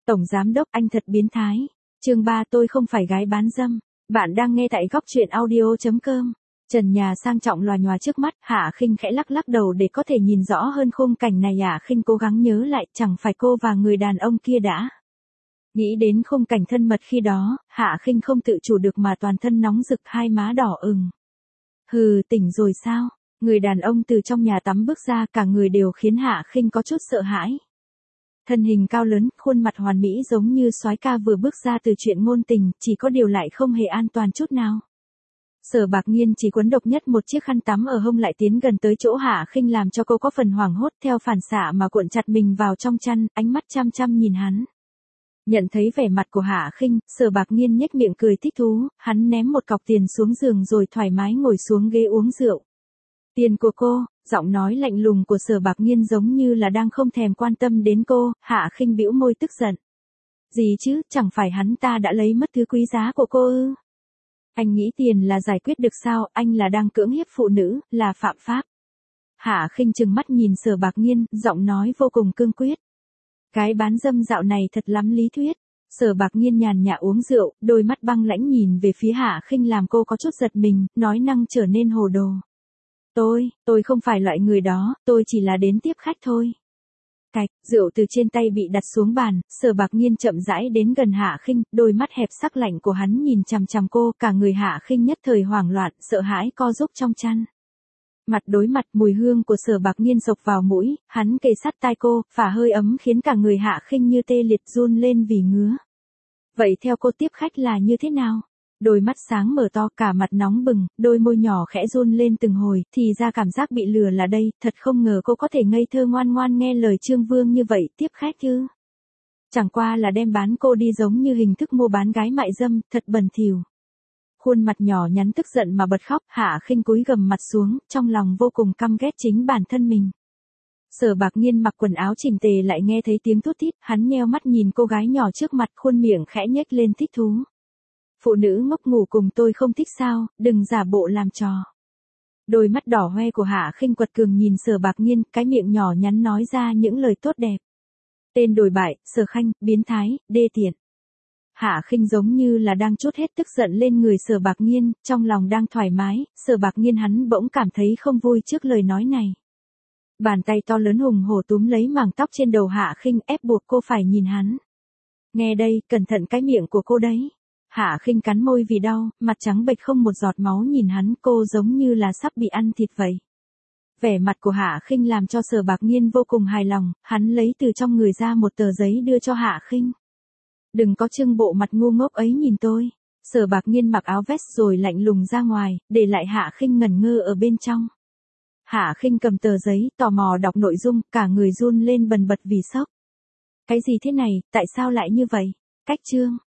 Tổng giám đốc, anh thật biến thái. Chương 3, tôi không phải gái bán dâm. Bạn đang nghe tại góc truyện audio.com. Trần nhà sang trọng lòa nhòa trước mắt, Hạ Khinh khẽ lắc lắc đầu để có thể nhìn rõ hơn khung cảnh này. Hạ Khinh cố gắng nhớ lại, chẳng phải cô và người đàn ông kia đã. Nghĩ đến khung cảnh thân mật khi đó, Hạ Khinh không tự chủ được mà toàn thân nóng rực, hai má đỏ ửng. Hừ, tỉnh rồi sao? Người đàn ông từ trong nhà tắm bước ra, cả người đều khiến Hạ Khinh có chút sợ hãi. Thân hình cao lớn, khuôn mặt hoàn mỹ giống như soái ca vừa bước ra từ chuyện ngôn tình, chỉ có điều lại không hề an toàn chút nào. Sở Bạc Nhiên chỉ quấn độc nhất một chiếc khăn tắm ở hông lại tiến gần tới chỗ Hạ Khinh làm cho cô có phần hoảng hốt, theo phản xạ mà cuộn chặt mình vào trong chăn, ánh mắt chăm chăm nhìn hắn. Nhận thấy vẻ mặt của Hạ Khinh, Sở Bạc Nhiên nhếch miệng cười thích thú, hắn ném một cọc tiền xuống giường rồi thoải mái ngồi xuống ghế uống rượu. Tiền của cô, giọng nói lạnh lùng của Sở Bạc Nhiên giống như là đang không thèm quan tâm đến cô. Hạ Khinh bĩu môi tức giận. Gì chứ, chẳng phải hắn ta đã lấy mất thứ quý giá của cô ư? Anh nghĩ tiền là giải quyết được sao, anh là đang cưỡng hiếp phụ nữ, là phạm pháp. Hạ Khinh trừng mắt nhìn Sở Bạc Nhiên, giọng nói vô cùng cương quyết. Cái bán dâm dạo này thật lắm lý thuyết. Sở Bạc Nhiên nhàn nhã uống rượu, đôi mắt băng lãnh nhìn về phía Hạ Khinh làm cô có chút giật mình, nói năng trở nên hồ đồ. Tôi không phải loại người đó, tôi chỉ là đến tiếp khách thôi. Cạch, rượu từ trên tay bị đặt xuống bàn, Sở Bạc Nhiên chậm rãi đến gần Hạ Khinh, đôi mắt hẹp sắc lạnh của hắn nhìn chằm chằm cô, cả người Hạ Khinh nhất thời hoảng loạn, sợ hãi co rúm trong chăn. Mặt đối mặt, mùi hương của Sở Bạc Nhiên xộc vào mũi, hắn kề sát tai cô, phả hơi ấm khiến cả người Hạ Khinh như tê liệt run lên vì ngứa. Vậy theo cô tiếp khách là như thế nào? Đôi mắt sáng mở to, cả mặt nóng bừng, đôi môi nhỏ khẽ run lên từng hồi, thì ra cảm giác bị lừa là đây, thật không ngờ cô có thể ngây thơ ngoan ngoan nghe lời Trương Vương như vậy, tiếp khách chứ. Chẳng qua là đem bán cô đi giống như hình thức mua bán gái mại dâm, thật bẩn thỉu. Khuôn mặt nhỏ nhắn tức giận mà bật khóc, Hạ Khinh cúi gằm mặt xuống, trong lòng vô cùng căm ghét chính bản thân mình. Sở Bạc Nhiên mặc quần áo chỉnh tề lại nghe thấy tiếng thút thít, hắn nheo mắt nhìn cô gái nhỏ trước mặt, khuôn miệng khẽ nhếch lên thích thú. Phụ nữ ngốc ngủ cùng tôi không thích sao, đừng giả bộ làm trò. Đôi mắt đỏ hoe của Hạ Khinh quật cường nhìn Sở Bạc Nhiên, cái miệng nhỏ nhắn nói ra những lời tốt đẹp. Tên đồi bại, Sở Khanh, biến thái, đê tiện. Hạ Khinh giống như là đang trút hết tức giận lên người Sở Bạc Nhiên, trong lòng đang thoải mái, Sở Bạc Nhiên hắn bỗng cảm thấy không vui trước lời nói này. Bàn tay to lớn hùng hổ túm lấy mảng tóc trên đầu Hạ Khinh, ép buộc cô phải nhìn hắn. Nghe đây, cẩn thận cái miệng của cô đấy. Hạ Khinh cắn môi vì đau, mặt trắng bệch không một giọt máu nhìn hắn, cô giống như là sắp bị ăn thịt vậy. Vẻ mặt của Hạ Khinh làm cho Sở Bạc Nhiên vô cùng hài lòng, hắn lấy từ trong người ra một tờ giấy đưa cho Hạ Khinh. Đừng có trưng bộ mặt ngu ngốc ấy nhìn tôi. Sở Bạc Nhiên mặc áo vest rồi lạnh lùng ra ngoài, để lại Hạ Khinh ngẩn ngơ ở bên trong. Hạ Khinh cầm tờ giấy, tò mò đọc nội dung, cả người run lên bần bật vì sốc. Cái gì thế này, tại sao lại như vậy? Cách chương.